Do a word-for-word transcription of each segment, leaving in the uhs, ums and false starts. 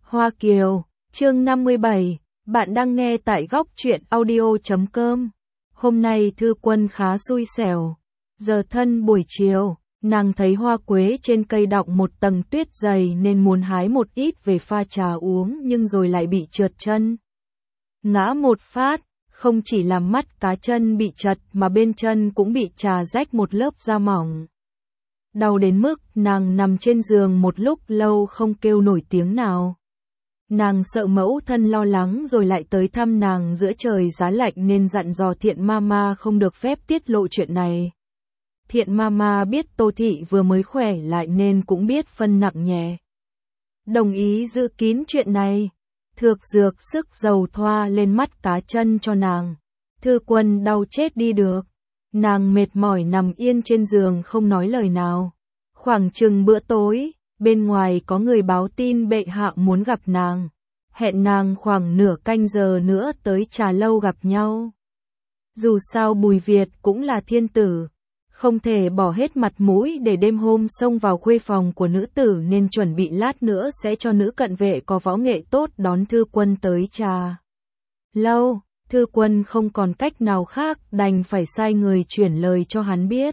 Hoa Kiều, chương năm mươi bảy, bạn đang nghe tại góc truyện audio chấm com. Hôm nay Thư Quân khá xui xẻo. Giờ thân buổi chiều, nàng thấy hoa quế trên cây đọng một tầng tuyết dày nên muốn hái một ít về pha trà uống nhưng rồi lại bị trượt chân. Ngã một phát, không chỉ làm mắt cá chân bị trật mà bên chân cũng bị trà rách một lớp da mỏng. Đau đến mức nàng nằm trên giường một lúc lâu không kêu nổi tiếng nào. Nàng sợ mẫu thân lo lắng rồi lại tới thăm nàng giữa trời giá lạnh nên dặn dò Thiện Mama không được phép tiết lộ chuyện này. Thiện Mama biết Tô Thị vừa mới khỏe lại nên cũng biết phân nặng nhẹ. Đồng ý giữ kín chuyện này. Thược dược sức dầu thoa lên mắt cá chân cho nàng. Thư Quân đau chết đi được. Nàng mệt mỏi nằm yên trên giường không nói lời nào. Khoảng chừng bữa tối, bên ngoài có người báo tin bệ hạ muốn gặp nàng. Hẹn nàng khoảng nửa canh giờ nữa tới trà lâu gặp nhau. Dù sao Bùi Việt cũng là thiên tử. Không thể bỏ hết mặt mũi để đêm hôm xông vào khuê phòng của nữ tử nên chuẩn bị lát nữa sẽ cho nữ cận vệ có võ nghệ tốt đón Thư Quân tới trà lâu. Thư Quân không còn cách nào khác đành phải sai người chuyển lời cho hắn biết.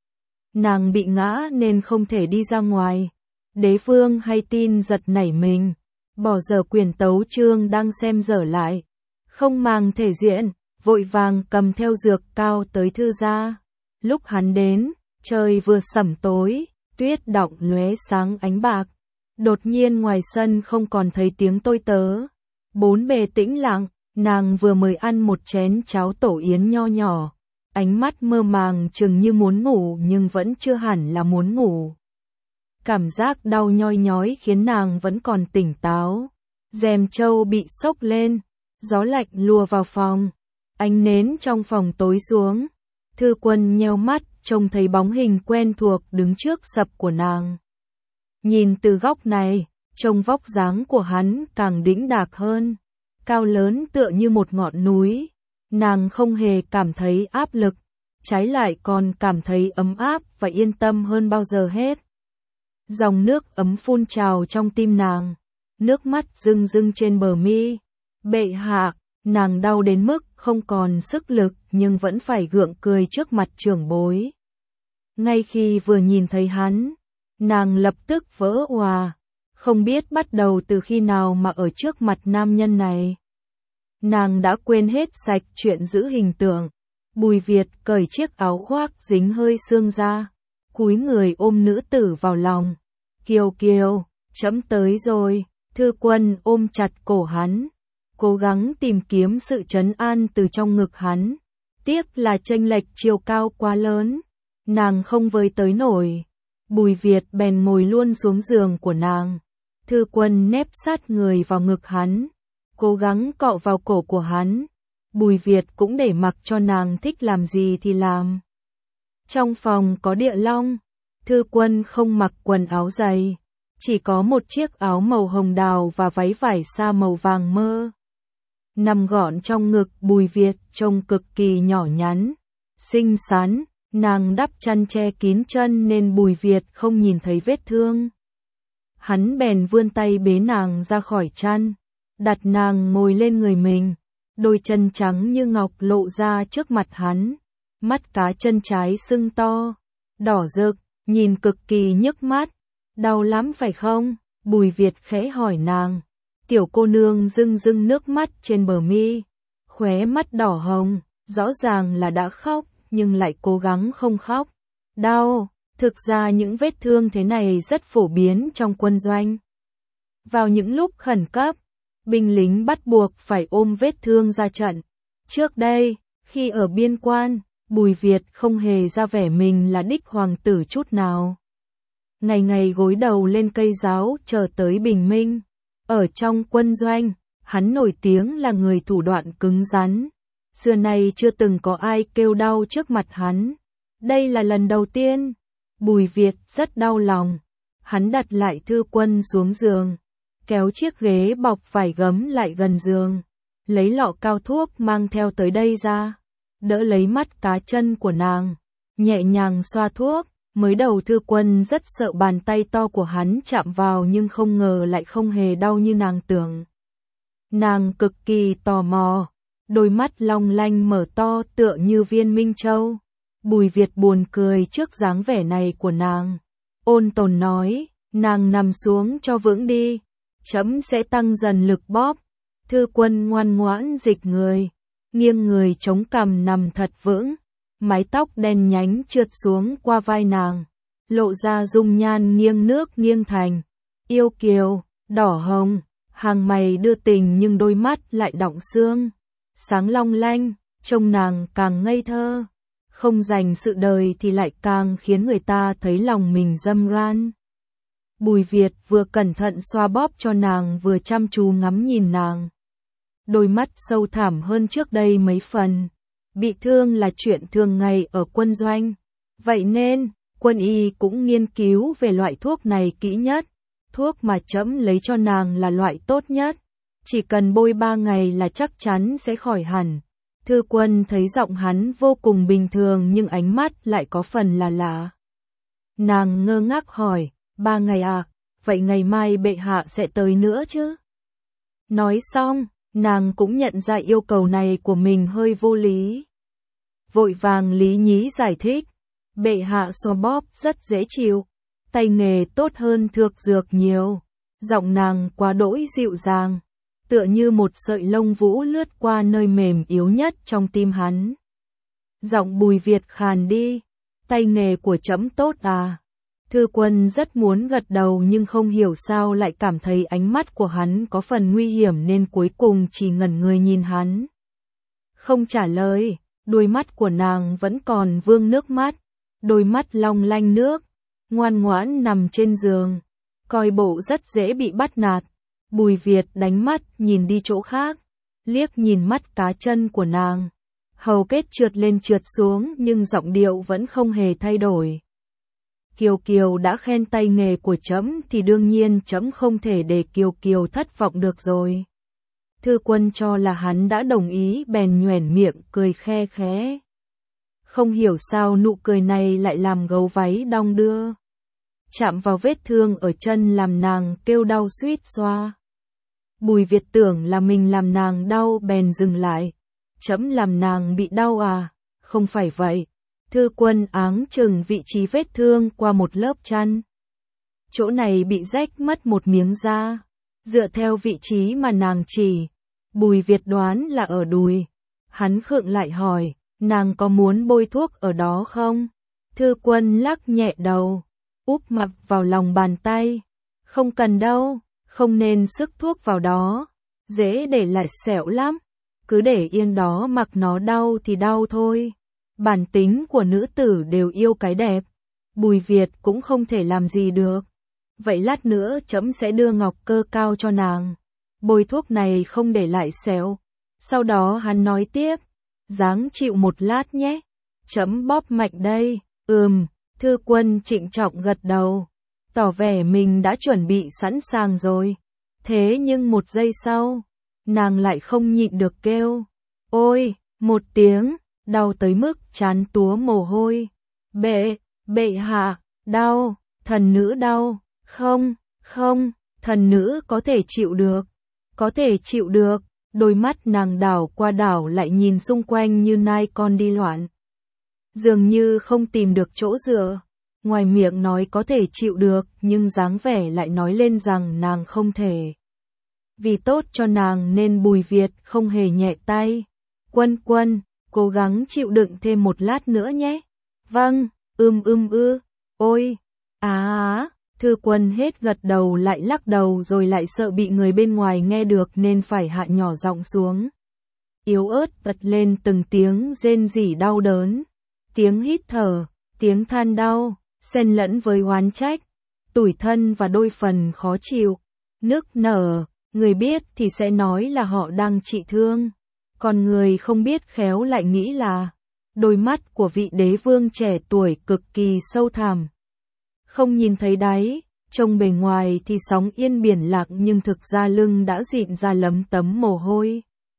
Nàng bị ngã nên không thể đi ra ngoài. Đế vương hay tin giật nảy mình, bỏ dở quyển tấu chương đang xem dở lại. Không màng thể diện, vội vàng cầm theo dược cao tới thư gia. Lúc hắn đến, trời vừa sẩm tối, tuyết đọng lóe sáng ánh bạc. Đột nhiên ngoài sân không còn thấy tiếng tôi tớ. Bốn bề tĩnh lặng, nàng vừa mới ăn một chén cháo tổ yến nho nhỏ. Ánh mắt mơ màng chừng như muốn ngủ nhưng vẫn chưa hẳn là muốn ngủ. Cảm giác đau nhoi nhói khiến nàng vẫn còn tỉnh táo. Rèm trâu bị xốc lên, gió lạnh lùa vào phòng. Ánh nến trong phòng tối xuống. Thư Quân nheo mắt, trông thấy bóng hình quen thuộc đứng trước sập của nàng. Nhìn từ góc này, trông vóc dáng của hắn càng đĩnh đạc hơn. Cao lớn tựa như một ngọn núi. Nàng không hề cảm thấy áp lực, trái lại còn cảm thấy ấm áp và yên tâm hơn bao giờ hết. Dòng nước ấm phun trào trong tim nàng, nước mắt rưng rưng trên bờ mi. Bệ hạ, nàng đau đến mức không còn sức lực nhưng vẫn phải gượng cười trước mặt trưởng bối. Ngay khi vừa nhìn thấy hắn, nàng lập tức vỡ òa, không biết bắt đầu từ khi nào mà ở trước mặt nam nhân này. Nàng đã quên hết sạch chuyện giữ hình tượng. Bùi Việt cởi chiếc áo khoác dính hơi sương ra, cúi người ôm nữ tử vào lòng. Kiều Kiều, trẫm tới rồi. Thư Quân ôm chặt cổ hắn, cố gắng tìm kiếm sự trấn an từ trong ngực hắn. Tiếc là chênh lệch chiều cao quá lớn, nàng không với tới nổi. Bùi Việt bèn ngồi luôn xuống giường của nàng. Thư Quân nép sát người vào ngực hắn, cố gắng cọ vào cổ của hắn. Bùi Việt cũng để mặc cho nàng thích làm gì thì làm. Trong phòng có địa long. Thư Quân không mặc quần áo dày, chỉ có một chiếc áo màu hồng đào và váy vải sa màu vàng mơ. Nằm gọn trong ngực Bùi Việt trông cực kỳ nhỏ nhắn, xinh xắn. Nàng đắp chăn che kín chân nên Bùi Việt không nhìn thấy vết thương. Hắn bèn vươn tay bế nàng ra khỏi chăn, đặt nàng ngồi lên người mình. Đôi chân trắng như ngọc lộ ra trước mặt hắn. Mắt cá chân trái sưng to, đỏ rực, nhìn cực kỳ nhức mắt. Đau lắm phải không? Bùi Việt khẽ hỏi nàng. Tiểu cô nương rưng rưng nước mắt trên bờ mi, khóe mắt đỏ hồng, rõ ràng là đã khóc nhưng lại cố gắng không khóc. Đau, thực ra những vết thương thế này rất phổ biến trong quân doanh. Vào những lúc khẩn cấp, binh lính bắt buộc phải ôm vết thương ra trận. Trước đây, khi ở biên quan, Bùi Việt không hề ra vẻ mình là đích hoàng tử chút nào. Ngày ngày gối đầu lên cây giáo chờ tới bình minh. Ở trong quân doanh, hắn nổi tiếng là người thủ đoạn cứng rắn. Xưa nay chưa từng có ai kêu đau trước mặt hắn. Đây là lần đầu tiên. Bùi Việt rất đau lòng. Hắn đặt lại Thư Quân xuống giường, kéo chiếc ghế bọc vải gấm lại gần giường, lấy lọ cao thuốc mang theo tới đây ra, đỡ lấy mắt cá chân của nàng, nhẹ nhàng xoa thuốc. Mới đầu Thư Quân rất sợ bàn tay to của hắn chạm vào nhưng không ngờ lại không hề đau như nàng tưởng. Nàng cực kỳ tò mò, đôi mắt long lanh mở to tựa như viên minh châu. Bùi Việt buồn cười trước dáng vẻ này của nàng. Ôn tồn nói, nàng nằm xuống cho vững đi, trẫm sẽ tăng dần lực bóp. Thư Quân ngoan ngoãn dịch người, nghiêng người chống cằm nằm thật vững. Mái tóc đen nhánh trượt xuống qua vai nàng, lộ ra dung nhan nghiêng nước nghiêng thành, yêu kiều, đỏ hồng, hàng mày đưa tình nhưng đôi mắt lại đọng sương, sáng long lanh, trông nàng càng ngây thơ, không dành sự đời thì lại càng khiến người ta thấy lòng mình dâm ran. Bùi Việt vừa cẩn thận xoa bóp cho nàng vừa chăm chú ngắm nhìn nàng. Đôi mắt sâu thẳm hơn trước đây mấy phần. Bị thương là chuyện thường ngày ở quân doanh. Vậy nên, quân y cũng nghiên cứu về loại thuốc này kỹ nhất. Thuốc mà trẫm lấy cho nàng là loại tốt nhất. Chỉ cần bôi ba ngày là chắc chắn sẽ khỏi hẳn. Thư Quân thấy giọng hắn vô cùng bình thường nhưng ánh mắt lại có phần là lạ. Nàng ngơ ngác hỏi, ba ngày à, vậy ngày mai bệ hạ sẽ tới nữa chứ? Nói xong, nàng cũng nhận ra yêu cầu này của mình hơi vô lý. Vội vàng lý nhí giải thích, bệ hạ xoa bóp rất dễ chịu, tay nghề tốt hơn thược dược nhiều. Giọng nàng quá đỗi dịu dàng, tựa như một sợi lông vũ lướt qua nơi mềm yếu nhất trong tim hắn. Giọng Bùi Việt khàn đi, tay nghề của trẫm tốt à? Thư Quân rất muốn gật đầu nhưng không hiểu sao lại cảm thấy ánh mắt của hắn có phần nguy hiểm nên cuối cùng chỉ ngẩn người nhìn hắn. Không trả lời, đôi mắt của nàng vẫn còn vương nước mắt, đôi mắt long lanh nước, ngoan ngoãn nằm trên giường, coi bộ rất dễ bị bắt nạt. Bùi Việt đánh mắt nhìn đi chỗ khác, liếc nhìn mắt cá chân của nàng, hầu kết trượt lên trượt xuống nhưng giọng điệu vẫn không hề thay đổi. Kiều Kiều đã khen tay nghề của trẫm thì đương nhiên trẫm không thể để Kiều Kiều thất vọng được rồi. Thư Quân cho là hắn đã đồng ý bèn nhoẻn miệng cười khe khẽ. Không hiểu sao nụ cười này lại làm gấu váy đong đưa. Chạm vào vết thương ở chân làm nàng kêu đau suýt xoa. Bùi Việt tưởng là mình làm nàng đau bèn dừng lại. Trẫm làm nàng bị đau à? Không phải vậy. Thư Quân áng chừng vị trí vết thương qua một lớp chăn. Chỗ này bị rách mất một miếng da. Dựa theo vị trí mà nàng chỉ, Bùi Việt đoán là ở đùi. Hắn khựng lại hỏi, nàng có muốn bôi thuốc ở đó không? Thư Quân lắc nhẹ đầu, úp mặt vào lòng bàn tay. Không cần đâu, không nên sức thuốc vào đó. Dễ để lại sẹo lắm. Cứ để yên đó mặc nó đau thì đau thôi. Bản tính của nữ tử đều yêu cái đẹp. Bùi Việt cũng không thể làm gì được. Vậy lát nữa trẫm sẽ đưa ngọc cơ cao cho nàng. Bôi thuốc này không để lại sẹo. Sau đó hắn nói tiếp. Ráng chịu một lát nhé. Trẫm bóp mạnh đây. Ừm, Thư Quân trịnh trọng gật đầu. Tỏ vẻ mình đã chuẩn bị sẵn sàng rồi. Thế nhưng một giây sau, nàng lại không nhịn được kêu. Ôi, một tiếng. Đau tới mức chán túa mồ hôi. Bệ, bệ hạ, đau, thần nữ đau. Không, không, thần nữ có thể chịu được. Có thể chịu được. Đôi mắt nàng đảo qua đảo lại nhìn xung quanh như nai con đi loạn. Dường như không tìm được chỗ dựa. Ngoài miệng nói có thể chịu được nhưng dáng vẻ lại nói lên rằng nàng không thể. Vì tốt cho nàng nên Bùi Việt không hề nhẹ tay. Quân Quân, cố gắng chịu đựng thêm một lát nữa nhé. Vâng, ưm ưm ư, ôi, á á, Thư Quân hết gật đầu lại lắc đầu rồi lại sợ bị người bên ngoài nghe được nên phải hạ nhỏ giọng xuống. Yếu ớt bật lên từng tiếng rên rỉ đau đớn, tiếng hít thở, tiếng than đau, xen lẫn với oán trách, tủi thân và đôi phần khó chịu, nức nở, người biết thì sẽ nói là họ đang trị thương. Còn người không biết khéo lại nghĩ là đôi mắt của vị đế vương trẻ tuổi cực kỳ sâu thẳm. Không nhìn thấy đáy, trông bề ngoài thì sóng yên biển lặng nhưng thực ra lưng đã dịn ra lấm tấm mồ hôi.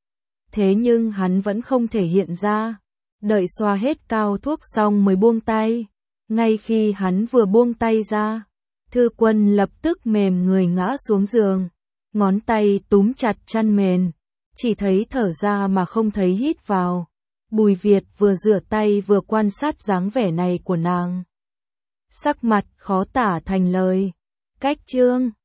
Thế nhưng hắn vẫn không thể hiện ra. Đợi xoa hết cao thuốc xong mới buông tay. Ngay khi hắn vừa buông tay ra, Thư Quân lập tức mềm người ngã xuống giường, ngón tay túm chặt chăn mền, chỉ thấy thở ra mà không thấy hít vào. Bùi Việt vừa rửa tay vừa quan sát dáng vẻ này của nàng. Sắc mặt khó tả thành lời. Cách chương